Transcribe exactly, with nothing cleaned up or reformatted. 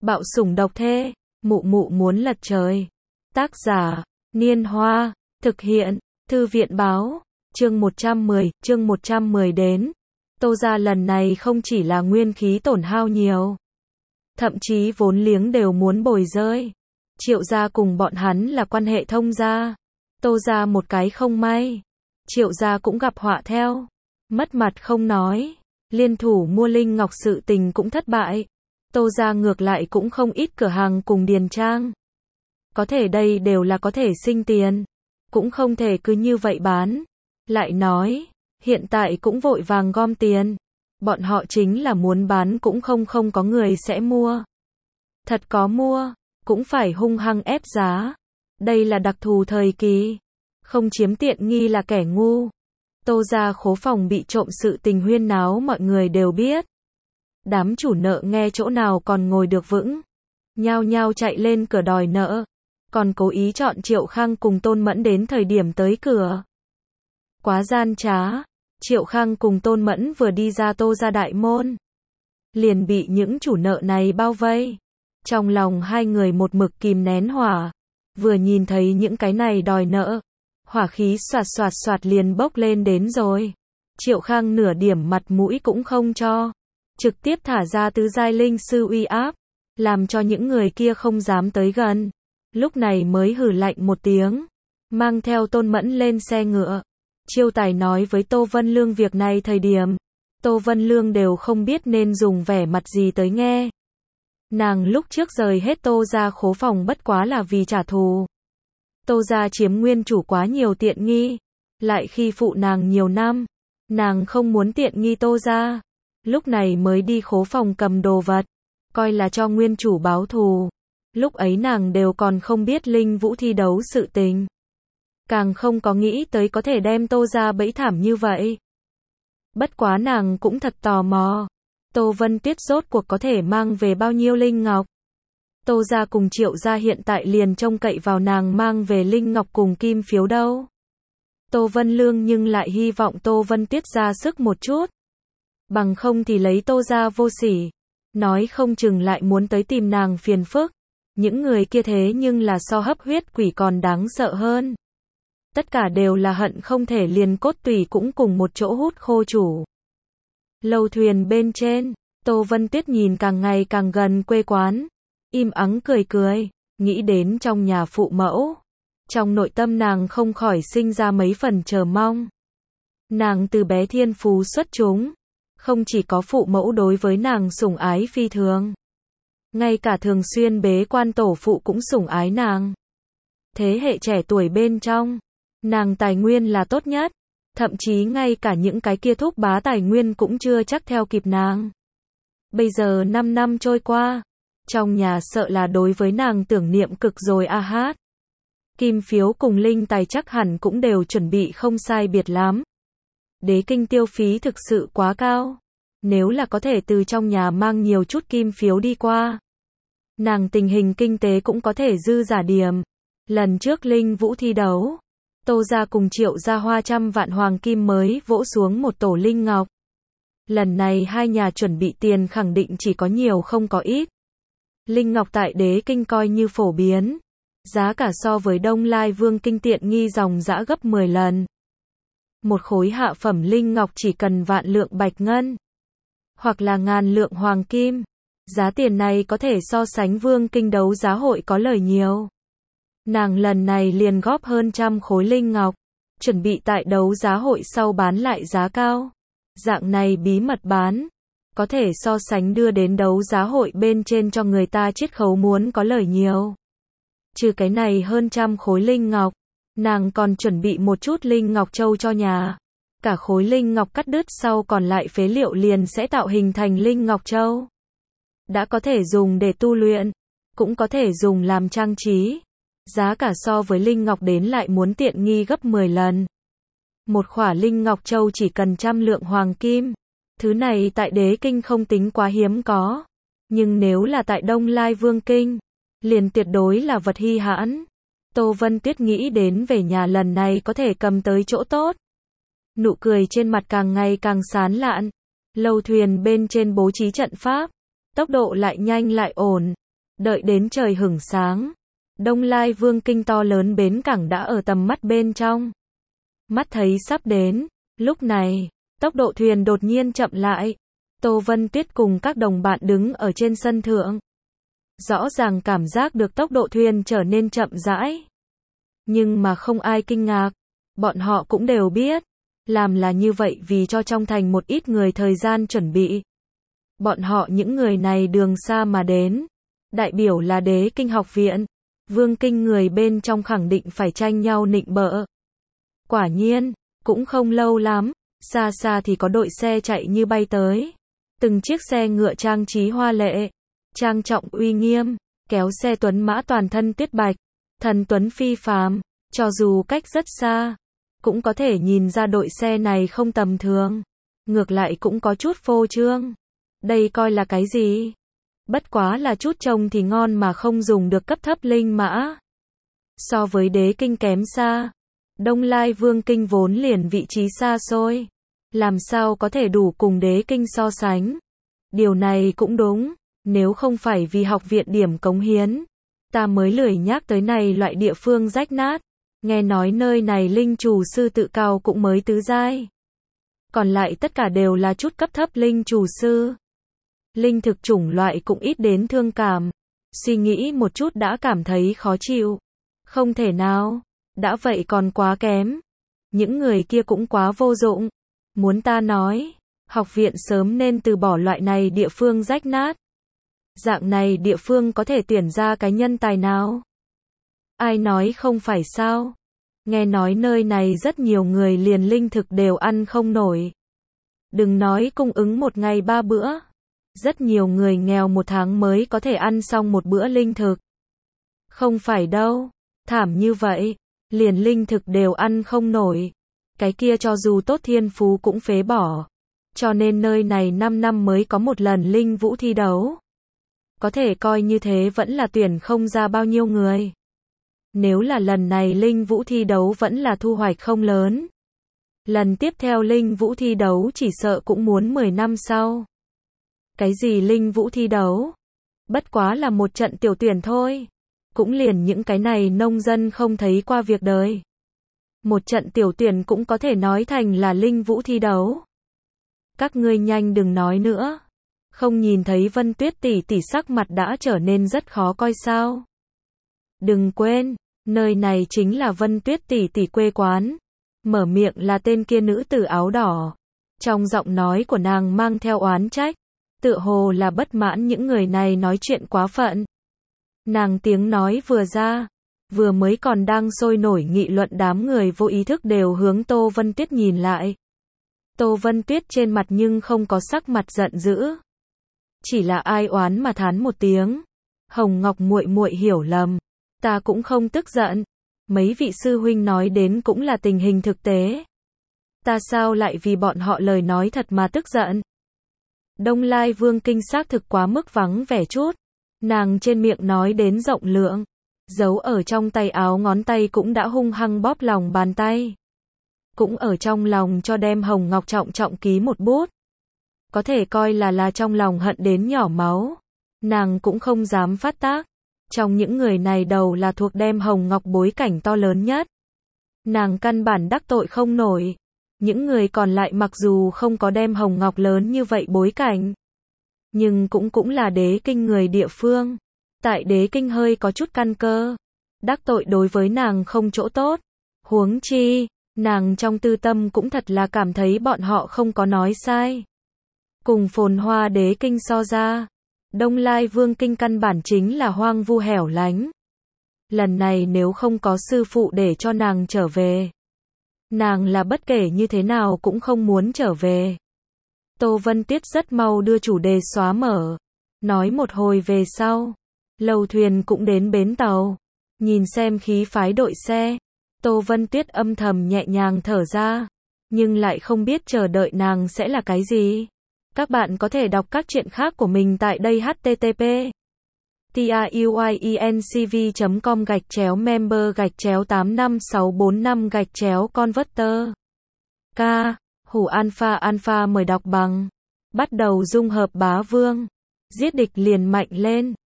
Bạo sủng độc thê, mụ mụ muốn lật trời. Tác giả, Niên Hoa, thực hiện, Thư viện báo, chương một trăm mười, chương một trăm mười đến. Tô gia lần này không chỉ là nguyên khí tổn hao nhiều, thậm chí vốn liếng đều muốn bồi rơi. Triệu gia cùng bọn hắn là quan hệ thông gia. Tô gia một cái không may, Triệu gia cũng gặp họa theo. Mất mặt không nói, liên thủ mua linh ngọc sự tình cũng thất bại. Tô gia ngược lại cũng không ít cửa hàng cùng điền trang. Có thể đây đều là có thể sinh tiền, cũng không thể cứ như vậy bán. Lại nói, hiện tại cũng vội vàng gom tiền. Bọn họ chính là muốn bán cũng không không có người sẽ mua. Thật có mua, cũng phải hung hăng ép giá. Đây là đặc thù thời kỳ, không chiếm tiện nghi là kẻ ngu. Tô gia khố phòng bị trộm sự tình huyên náo mọi người đều biết. Đám chủ nợ nghe chỗ nào còn ngồi được vững, nhao nhao chạy lên cửa đòi nợ, còn cố ý chọn Triệu Khang cùng Tôn Mẫn đến thời điểm tới cửa. Quá gian trá, Triệu Khang cùng Tôn Mẫn vừa đi ra Tô gia đại môn, liền bị những chủ nợ này bao vây. Trong lòng hai người một mực kìm nén hỏa, vừa nhìn thấy những cái này đòi nợ, hỏa khí xoạt xoạt xoạt liền bốc lên đến rồi. Triệu Khang nửa điểm mặt mũi cũng không cho, trực tiếp thả ra tứ giai linh sư uy áp, làm cho những người kia không dám tới gần. Lúc này mới hừ lạnh một tiếng, mang theo Tôn Mẫn lên xe ngựa. Chiêu Tài nói với Tô Vân Lương việc này thời điểm, Tô Vân Lương đều không biết nên dùng vẻ mặt gì tới nghe. Nàng lúc trước rời hết Tô gia khố phòng bất quá là vì trả thù. Tô gia chiếm nguyên chủ quá nhiều tiện nghi, lại khi phụ nàng nhiều năm, nàng không muốn tiện nghi Tô gia, lúc này mới đi khố phòng cầm đồ vật, coi là cho nguyên chủ báo thù. Lúc ấy nàng đều còn không biết Linh Vũ thi đấu sự tình, càng không có nghĩ tới có thể đem Tô gia bẫy thảm như vậy. Bất quá nàng cũng thật tò mò, Tô Vân Tuyết rốt cuộc có thể mang về bao nhiêu linh ngọc. Tô gia cùng Triệu gia hiện tại liền trông cậy vào nàng mang về linh ngọc cùng kim phiếu đâu. Tô Vân Lương nhưng lại hy vọng Tô Vân Tuyết ra sức một chút, bằng không thì lấy Tô gia vô sỉ, nói không chừng lại muốn tới tìm nàng phiền phức. Những người kia thế nhưng là so hấp huyết quỷ còn đáng sợ hơn. Tất cả đều là hận không thể liền cốt tủy cũng cùng một chỗ hút khô chủ. Lầu thuyền bên trên, Tô Vân Tuyết nhìn càng ngày càng gần quê quán, im ắng cười cười, nghĩ đến trong nhà phụ mẫu. Trong nội tâm nàng không khỏi sinh ra mấy phần chờ mong. Nàng từ bé thiên phú xuất chúng, không chỉ có phụ mẫu đối với nàng sủng ái phi thường, ngay cả thường xuyên bế quan tổ phụ cũng sủng ái nàng. Thế hệ trẻ tuổi bên trong, nàng tài nguyên là tốt nhất, thậm chí ngay cả những cái kia thúc bá tài nguyên cũng chưa chắc theo kịp nàng. Bây giờ năm năm trôi qua, trong nhà sợ là đối với nàng tưởng niệm cực rồi a hát. Kim phiếu cùng linh tài chắc hẳn cũng đều chuẩn bị không sai biệt lắm. Đế kinh tiêu phí thực sự quá cao, nếu là có thể từ trong nhà mang nhiều chút kim phiếu đi qua, nàng tình hình kinh tế cũng có thể dư giả điểm. Lần trước Linh Vũ thi đấu, Tô gia cùng Triệu gia hoa trăm vạn hoàng kim mới vỗ xuống một tổ linh ngọc. Lần này hai nhà chuẩn bị tiền khẳng định chỉ có nhiều không có ít. Linh ngọc tại đế kinh coi như phổ biến, giá cả so với Đông Lai Vương kinh tiện nghi dòng dã gấp mười lần. Một khối hạ phẩm linh ngọc chỉ cần vạn lượng bạch ngân, hoặc là ngàn lượng hoàng kim. Giá tiền này có thể so sánh Vương kinh đấu giá hội có lời nhiều. Nàng lần này liền góp hơn trăm khối linh ngọc, chuẩn bị tại đấu giá hội sau bán lại giá cao. Dạng này bí mật bán, có thể so sánh đưa đến đấu giá hội bên trên cho người ta chiết khấu muốn có lời nhiều. Trừ cái này hơn trăm khối linh ngọc, nàng còn chuẩn bị một chút linh ngọc châu cho nhà. Cả khối linh ngọc cắt đứt sau còn lại phế liệu liền sẽ tạo hình thành linh ngọc châu. Đã có thể dùng để tu luyện, cũng có thể dùng làm trang trí. Giá cả so với linh ngọc đến lại muốn tiện nghi gấp mười lần. Một khỏa linh ngọc châu chỉ cần trăm lượng hoàng kim. Thứ này tại đế kinh không tính quá hiếm có, nhưng nếu là tại Đông Lai Vương kinh, liền tuyệt đối là vật hy hãn. Tô Vân Tuyết nghĩ đến về nhà lần này có thể cầm tới chỗ tốt. Nụ cười trên mặt càng ngày càng sán lạn. Lầu thuyền bên trên bố trí trận pháp, tốc độ lại nhanh lại ổn. Đợi đến trời hửng sáng, Đông Lai Vương kinh to lớn bến cảng đã ở tầm mắt bên trong. Mắt thấy sắp đến, lúc này, tốc độ thuyền đột nhiên chậm lại. Tô Vân Tuyết cùng các đồng bạn đứng ở trên sân thượng. Rõ ràng cảm giác được tốc độ thuyền trở nên chậm rãi. Nhưng mà không ai kinh ngạc. Bọn họ cũng đều biết. Làm là như vậy vì cho trong thành một ít người thời gian chuẩn bị. Bọn họ những người này đường xa mà đến. Đại biểu là Đế Kinh học viện. Vương kinh người bên trong khẳng định phải tranh nhau nịnh bợ. Quả nhiên, cũng không lâu lắm. Xa xa thì có đội xe chạy như bay tới. Từng chiếc xe ngựa trang trí hoa lệ, trang trọng uy nghiêm, kéo xe tuấn mã toàn thân tuyết bạch, thần tuấn phi phàm, cho dù cách rất xa, cũng có thể nhìn ra đội xe này không tầm thường, ngược lại cũng có chút phô trương. Đây coi là cái gì? Bất quá là chút trông thì ngon mà không dùng được cấp thấp linh mã. So với Đế Kinh kém xa, Đông Lai Vương kinh vốn liền vị trí xa xôi. Làm sao có thể đủ cùng Đế Kinh so sánh? Điều này cũng đúng, nếu không phải vì học viện điểm cống hiến, ta mới lười nhắc tới này loại địa phương rách nát. Nghe nói nơi này linh chủ sư tự cao cũng mới tứ giai. Còn lại tất cả đều là chút cấp thấp linh chủ sư. Linh thực chủng loại cũng ít đến thương cảm. Suy nghĩ một chút đã cảm thấy khó chịu. Không thể nào, đã vậy còn quá kém. Những người kia cũng quá vô dụng. Muốn ta nói, học viện sớm nên từ bỏ loại này địa phương rách nát. Dạng này địa phương có thể tuyển ra cái nhân tài nào? Ai nói không phải sao? Nghe nói nơi này rất nhiều người liền linh thực đều ăn không nổi. Đừng nói cung ứng một ngày ba bữa. Rất nhiều người nghèo một tháng mới có thể ăn xong một bữa linh thực. Không phải đâu, thảm như vậy, liền linh thực đều ăn không nổi. Cái kia cho dù tốt thiên phú cũng phế bỏ. Cho nên nơi này năm năm mới có một lần linh vũ thi đấu. Có thể coi như thế vẫn là tuyển không ra bao nhiêu người. Nếu là lần này linh vũ thi đấu vẫn là thu hoạch không lớn. Lần tiếp theo linh vũ thi đấu chỉ sợ cũng muốn mười năm sau. Cái gì linh vũ thi đấu? Bất quá là một trận tiểu tuyển thôi. Cũng liền những cái này nông dân không thấy qua việc đời. Một trận tiểu tuyển cũng có thể nói thành là linh vũ thi đấu. Các ngươi nhanh đừng nói nữa. Không nhìn thấy Vân Tuyết tỷ tỷ sắc mặt đã trở nên rất khó coi sao? Đừng quên, nơi này chính là Vân Tuyết tỷ tỷ quê quán. Mở miệng là tên kia nữ tử áo đỏ. Trong giọng nói của nàng mang theo oán trách, tựa hồ là bất mãn những người này nói chuyện quá phận. Nàng tiếng nói vừa ra, vừa mới còn đang sôi nổi nghị luận đám người vô ý thức đều hướng Tô Vân Tuyết nhìn lại. Tô Vân Tuyết trên mặt nhưng không có sắc mặt giận dữ. Chỉ là ai oán mà thán một tiếng. Hồng Ngọc muội muội hiểu lầm. Ta cũng không tức giận. Mấy vị sư huynh nói đến cũng là tình hình thực tế. Ta sao lại vì bọn họ lời nói thật mà tức giận. Đông Lai Vương kinh xác thực quá mức vắng vẻ chút. Nàng trên miệng nói đến rộng lượng. Giấu ở trong tay áo ngón tay cũng đã hung hăng bóp lòng bàn tay. Cũng ở trong lòng cho đem Hồng Ngọc trọng trọng ký một bút. Có thể coi là là trong lòng hận đến nhỏ máu. Nàng cũng không dám phát tác. Trong những người này đầu là thuộc đem Hồng Ngọc bối cảnh to lớn nhất. Nàng căn bản đắc tội không nổi. Những người còn lại mặc dù không có đem Hồng Ngọc lớn như vậy bối cảnh. Nhưng cũng cũng là Đế Kinh người địa phương. Tại Đế Kinh hơi có chút căn cơ. Đắc tội đối với nàng không chỗ tốt. Huống chi, nàng trong tư tâm cũng thật là cảm thấy bọn họ không có nói sai. Cùng phồn hoa Đế Kinh so ra, Đông Lai Vương kinh căn bản chính là hoang vu hẻo lánh. Lần này nếu không có sư phụ để cho nàng trở về, nàng là bất kể như thế nào cũng không muốn trở về. Tô Vân Tuyết rất mau đưa chủ đề xóa mở. Nói một hồi về sau, lầu thuyền cũng đến bến tàu. Nhìn xem khí phái đội xe, Tô Vân Tuyết âm thầm nhẹ nhàng thở ra. Nhưng lại không biết chờ đợi nàng sẽ là cái gì. Các bạn có thể đọc các truyện khác của mình tại đây h t t p truyencv chấm com gạch chéo member gạch chéo tám năm sáu bốn năm gạch chéo converter. K. Hủ Alpha Alpha mời đọc bằng. Bắt đầu dung hợp bá vương. Giết địch liền mạnh lên.